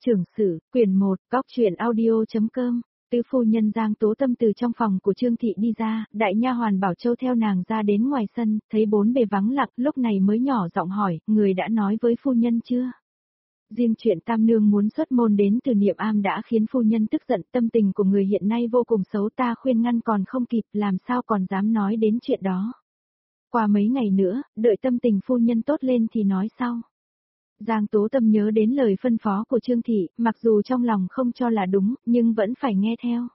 Trưởng sử, quyển 1, góc truyện audio.com. Tứ phu nhân Giang Tố Tâm từ trong phòng của Trương thị đi ra, đại nha hoàn Bảo Châu theo nàng ra đến ngoài sân, thấy bốn bề vắng lặng, lúc này mới nhỏ giọng hỏi, người đã nói với phu nhân chưa? Riêng chuyện Tam nương muốn xuất môn đến từ Niệm Am đã khiến phu nhân tức giận, tâm tình của người hiện nay vô cùng xấu, ta khuyên ngăn còn không kịp, làm sao còn dám nói đến chuyện đó. Qua mấy ngày nữa, đợi tâm tình phu nhân tốt lên thì nói sau. Giang Tố Tâm nhớ đến lời phân phó của Trương thị, mặc dù trong lòng không cho là đúng, nhưng vẫn phải nghe theo.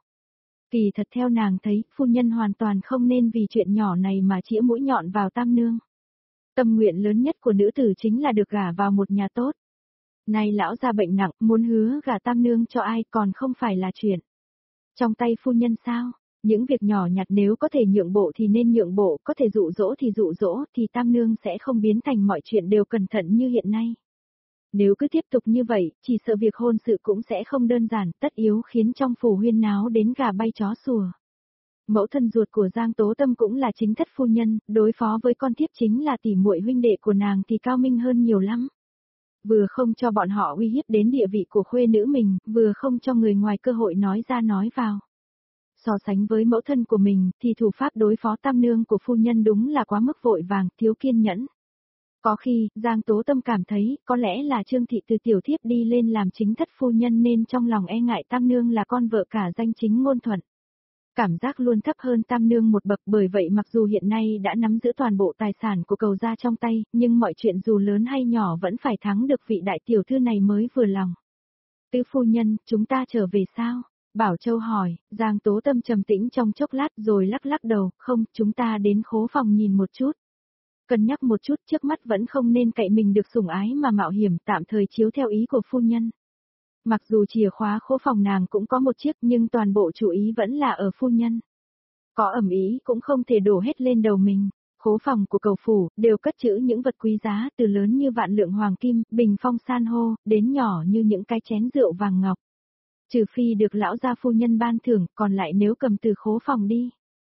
Kỳ thật theo nàng thấy, phu nhân hoàn toàn không nên vì chuyện nhỏ này mà chĩa mũi nhọn vào Tam nương. Tâm nguyện lớn nhất của nữ tử chính là được gả vào một nhà tốt. Nay lão gia bệnh nặng, muốn hứa gả Tam nương cho ai còn không phải là chuyện trong tay phu nhân sao? Những việc nhỏ nhặt nếu có thể nhượng bộ thì nên nhượng bộ, có thể dụ dỗ thì Tam nương sẽ không biến thành mọi chuyện đều cẩn thận như hiện nay. Nếu cứ tiếp tục như vậy, chỉ sợ việc hôn sự cũng sẽ không đơn giản, tất yếu khiến trong phủ huyên náo đến gà bay chó sủa. Mẫu thân ruột của Giang Tố Tâm cũng là chính thất phu nhân, đối phó với con thiếp chính là tỷ muội huynh đệ của nàng thì cao minh hơn nhiều lắm. Vừa không cho bọn họ uy hiếp đến địa vị của khuê nữ mình, vừa không cho người ngoài cơ hội nói ra nói vào. So sánh với mẫu thân của mình, thì thủ pháp đối phó Tam nương của phu nhân đúng là quá mức vội vàng, thiếu kiên nhẫn. Có khi, Giang Tố Tâm cảm thấy, có lẽ là Trương thị từ tiểu thiếp đi lên làm chính thất phu nhân nên trong lòng e ngại Tam nương là con vợ cả danh chính ngôn thuận. Cảm giác luôn thấp hơn Tam nương một bậc, bởi vậy mặc dù hiện nay đã nắm giữ toàn bộ tài sản của Cầu gia trong tay, nhưng mọi chuyện dù lớn hay nhỏ vẫn phải thắng được vị đại tiểu thư này mới vừa lòng. Tứ phu nhân, chúng ta trở về sao? Bảo Châu hỏi. Giang Tố Tâm trầm tĩnh trong chốc lát rồi lắc lắc đầu, không, chúng ta đến khố phòng nhìn một chút. Cân nhắc một chút, trước mắt vẫn không nên cậy mình được sủng ái mà mạo hiểm, tạm thời chiếu theo ý của phu nhân. Mặc dù chìa khóa khố phòng nàng cũng có một chiếc, nhưng toàn bộ chủ ý vẫn là ở phu nhân. Có ẩm ý cũng không thể đổ hết lên đầu mình. Khố phòng của Cầu phủ đều cất trữ những vật quý giá, từ lớn như vạn lượng hoàng kim, bình phong san hô, đến nhỏ như những cái chén rượu vàng ngọc. Trừ phi được lão gia phu nhân ban thưởng, còn lại nếu cầm từ khố phòng đi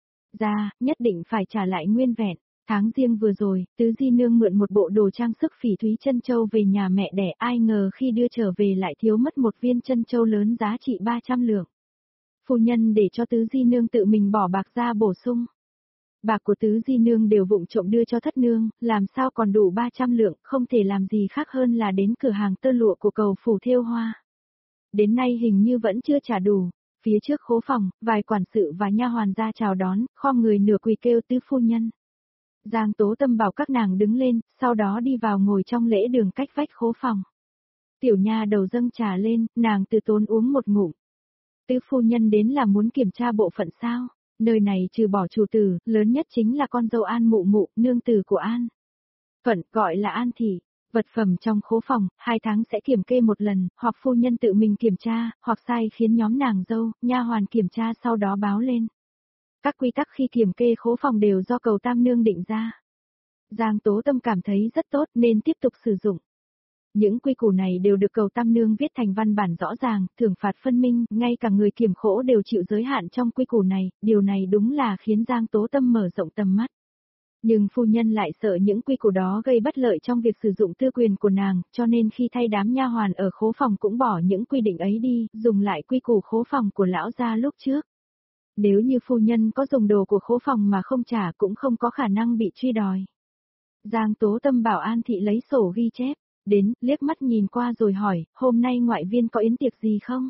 ra, nhất định phải trả lại nguyên vẹn. Tháng Giêng vừa rồi, Tứ Di Nương mượn một bộ đồ trang sức phỉ thúy chân châu về nhà mẹ đẻ, ai ngờ khi đưa trở về lại thiếu mất một viên chân châu lớn giá trị 300 lượng. Phu nhân để cho Tứ Di Nương tự mình bỏ bạc ra bổ sung. Bạc của Tứ Di Nương đều vụng trộm đưa cho thất nương, làm sao còn đủ 300 lượng, không thể làm gì khác hơn là đến cửa hàng tơ lụa của Cầu phủ thêu hoa. Đến nay hình như vẫn chưa trả đủ. Phía trước khố phòng, vài quản sự và nha hoàn ra chào đón, khom người nửa quỳ kêu tứ phu nhân. Giang Tố Tâm bảo các nàng đứng lên, sau đó đi vào ngồi trong lễ đường cách vách khố phòng. Tiểu nha đầu dâng trà lên, nàng từ tốn uống một ngụm. Tứ phu nhân đến là muốn kiểm tra bộ phận sao? Nơi này trừ bỏ chủ tử, lớn nhất chính là con dâu An Mụ Mụ, nương tử của An Phận, gọi là An Thị. Vật phẩm trong khố phòng, 2 tháng sẽ kiểm kê một lần, hoặc phu nhân tự mình kiểm tra, hoặc sai khiến nhóm nàng dâu, nha hoàn kiểm tra sau đó báo lên. Các quy tắc khi kiểm kê khố phòng đều do Cầu Tam nương định ra. Giang Tố Tâm cảm thấy rất tốt nên tiếp tục sử dụng. Những quy củ này đều được Cầu Tam nương viết thành văn bản rõ ràng, thưởng phạt phân minh, ngay cả người kiểm khố đều chịu giới hạn trong quy củ này, điều này đúng là khiến Giang Tố Tâm mở rộng tầm mắt. Nhưng phu nhân lại sợ những quy củ đó gây bất lợi trong việc sử dụng tư quyền của nàng, cho nên khi thay đám nha hoàn ở khố phòng cũng bỏ những quy định ấy đi, dùng lại quy củ khố phòng của lão gia lúc trước. Nếu như phu nhân có dùng đồ của khố phòng mà không trả cũng không có khả năng bị truy đòi. Giang Tố Tâm bảo An Thị lấy sổ ghi chép, đến, liếc mắt nhìn qua rồi hỏi, hôm nay ngoại viên có yến tiệc gì không?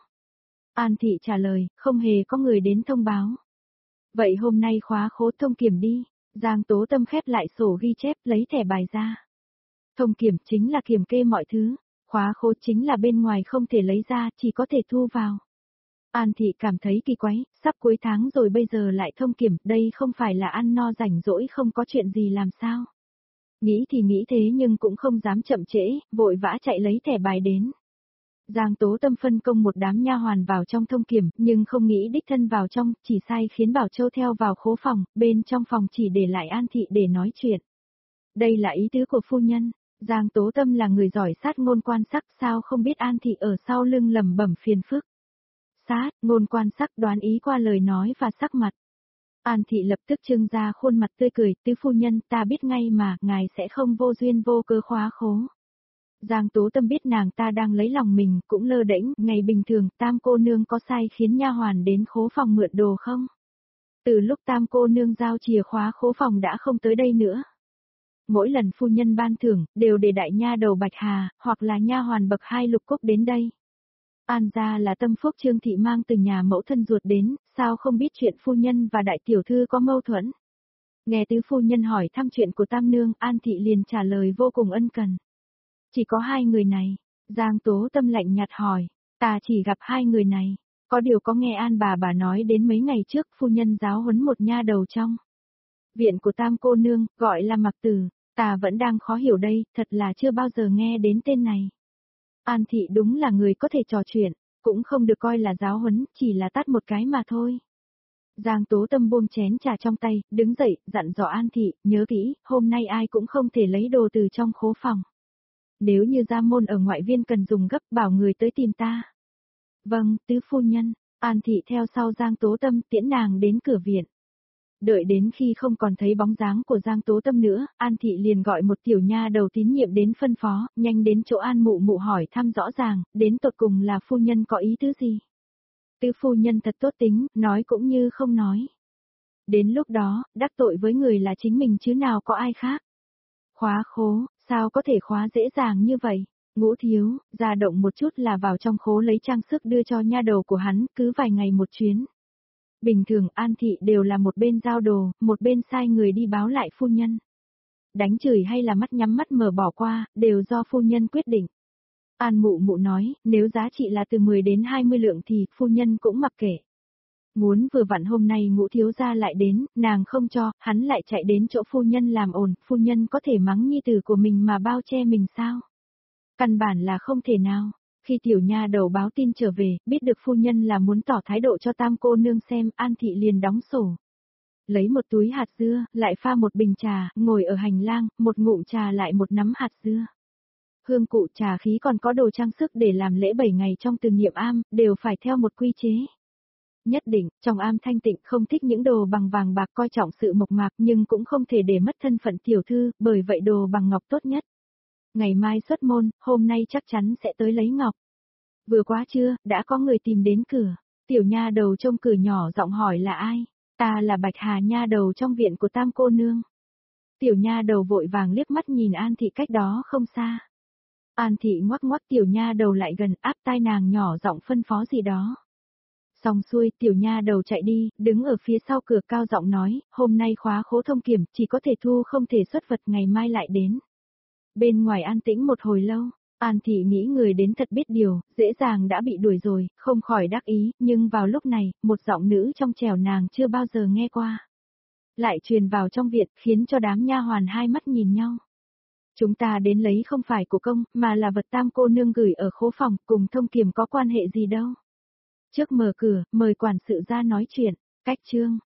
An Thị trả lời, không hề có người đến thông báo. Vậy hôm nay khóa khố thông kiểm đi. Giang Tố Tâm khép lại sổ ghi chép, lấy thẻ bài ra. Thông kiểm chính là kiểm kê mọi thứ, khóa khố chính là bên ngoài không thể lấy ra, chỉ có thể thu vào. An Thị cảm thấy kỳ quái, sắp cuối tháng rồi bây giờ lại thông kiểm, đây không phải là ăn no rảnh rỗi không có chuyện gì làm sao. Nghĩ thì nghĩ thế nhưng cũng không dám chậm trễ, vội vã chạy lấy thẻ bài đến. Giang Tố Tâm phân công một đám nha hoàn vào trong thông kiểm, nhưng không nghĩ đích thân vào trong, chỉ sai khiến Bảo Châu theo vào khố phòng, bên trong phòng chỉ để lại An Thị để nói chuyện. Đây là ý tứ của phu nhân. Giang Tố Tâm là người giỏi sát ngôn quan sắc, sao không biết An Thị ở sau lưng lẩm bẩm phiền phức. Sát, ngôn quan sắc đoán ý qua lời nói và sắc mặt. An Thị lập tức trưng ra khuôn mặt tươi cười, tứ phu nhân, ta biết ngay mà, ngài sẽ không vô duyên vô cớ khóa khố. Giang Tố Tâm biết nàng ta đang lấy lòng mình, cũng lơ đễnh, ngày bình thường, Tam cô nương có sai khiến nha hoàn đến khố phòng mượn đồ không? Từ lúc Tam cô nương giao chìa khóa khố phòng đã không tới đây nữa. Mỗi lần phu nhân ban thưởng, đều để đại nha đầu Bạch Hà, hoặc là nha hoàn bậc 2 Lục Cúc đến đây. An gia là tâm phúc Trương thị mang từ nhà mẫu thân ruột đến, sao không biết chuyện phu nhân và đại tiểu thư có mâu thuẫn? Nghe tứ phu nhân hỏi thăm chuyện của Tam nương, An thị liền trả lời vô cùng ân cần. Chỉ có 2 người này, Giang Tố Tâm lạnh nhạt hỏi, ta chỉ gặp 2 người này, có điều có nghe An bà nói đến mấy ngày trước phu nhân giáo huấn một nha đầu trong viện của Tam cô nương, gọi là Mặc Tử, ta vẫn đang khó hiểu đây, thật là chưa bao giờ nghe đến tên này. An thị đúng là người có thể trò chuyện, cũng không được coi là giáo huấn, chỉ là tát một cái mà thôi. Giang Tố Tâm buông chén trà trong tay, đứng dậy, dặn dò An thị, nhớ kỹ, hôm nay ai cũng không thể lấy đồ từ trong khố phòng. Nếu như gia môn ở ngoại viên cần dùng gấp, bảo người tới tìm ta. Vâng, tứ phu nhân. An thị theo sau Giang Tố Tâm tiễn nàng đến cửa viện. Đợi đến khi không còn thấy bóng dáng của Giang Tố Tâm nữa, An thị liền gọi một tiểu nha đầu tín nhiệm đến phân phó, nhanh đến chỗ An mụ mụ hỏi thăm rõ ràng, đến tột cùng là phu nhân có ý tứ gì. Tứ phu nhân thật tốt tính, nói cũng như không nói. Đến lúc đó, đắc tội với người là chính mình chứ nào có ai khác. Khóa khố, sao có thể khóa dễ dàng như vậy? Ngũ thiếu, ra động một chút là vào trong khố lấy trang sức đưa cho nha đầu của hắn, cứ vài ngày một chuyến. Bình thường An thị đều là một bên giao đồ, một bên sai người đi báo lại phu nhân. Đánh chửi hay là mắt nhắm mắt mở bỏ qua, đều do phu nhân quyết định. An mụ mụ nói, nếu giá trị là từ 10 đến 20 lượng thì phu nhân cũng mặc kệ. Muốn vừa vặn hôm nay Ngũ thiếu gia lại đến, nàng không cho, hắn lại chạy đến chỗ phu nhân làm ồn, phu nhân có thể mắng nhi tử của mình mà bao che mình sao? Căn bản là không thể nào. Khi tiểu nha đầu báo tin trở về, biết được phu nhân là muốn tỏ thái độ cho Tam cô nương xem, An thị liền đóng sổ. Lấy một túi hạt dưa, lại pha một bình trà, ngồi ở hành lang, một ngụm trà lại một nắm hạt dưa. Hương cụ trà khí còn có đồ trang sức để làm lễ 7 ngày trong từ niệm am, đều phải theo một quy chế. Nhất định, trong am thanh tịnh không thích những đồ bằng vàng bạc, coi trọng sự mộc mạc nhưng cũng không thể để mất thân phận tiểu thư, bởi vậy đồ bằng ngọc tốt nhất. Ngày mai xuất môn, hôm nay chắc chắn sẽ tới lấy ngọc. Vừa quá trưa, đã có người tìm đến cửa. Tiểu nha đầu trông cửa nhỏ giọng hỏi là ai? Ta là Bạch Hà nha đầu trong viện của Tam cô nương. Tiểu nha đầu vội vàng liếc mắt nhìn An thị cách đó không xa. An thị ngoắc ngoắc tiểu nha đầu lại gần, áp tai nàng nhỏ giọng phân phó gì đó. Xong xuôi, tiểu nha đầu chạy đi, đứng ở phía sau cửa cao giọng nói, hôm nay khóa khố thông kiểm, chỉ có thể thu không thể xuất vật, ngày mai lại đến. Bên ngoài an tĩnh một hồi lâu, An thị nghĩ người đến thật biết điều, dễ dàng đã bị đuổi rồi, không khỏi đắc ý, nhưng vào lúc này, một giọng nữ trong trẻo nàng chưa bao giờ nghe qua. Lại truyền vào trong viện, khiến cho đám nha hoàn hai mắt nhìn nhau. Chúng ta đến lấy không phải của công, mà là vật Tam cô nương gửi ở khố phòng, cùng thông kiểm có quan hệ gì đâu. Trước mở cửa, mời quản sự ra nói chuyện, cách chương.